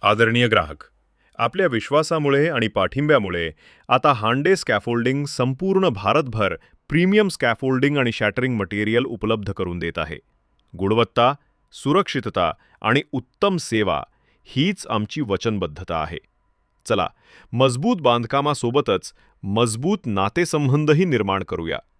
आदरणीय ग्राहक, आपल्या विश्वासामुळे आणि पाठिंब्यामुळे आता हांडे स्कॅफोल्डिंग संपूर्ण भारतभर प्रीमियम स्कॅफोल्डिंग आणि शॅटरिंग मटेरियल उपलब्ध करून देत आहे. गुणवत्ता, सुरक्षितता आणि उत्तम सेवा हीच आमची वचनबद्धता आहे. चला, मजबूत बांधकामासोबतच मजबूत नातेसंबंधही निर्माण करूया.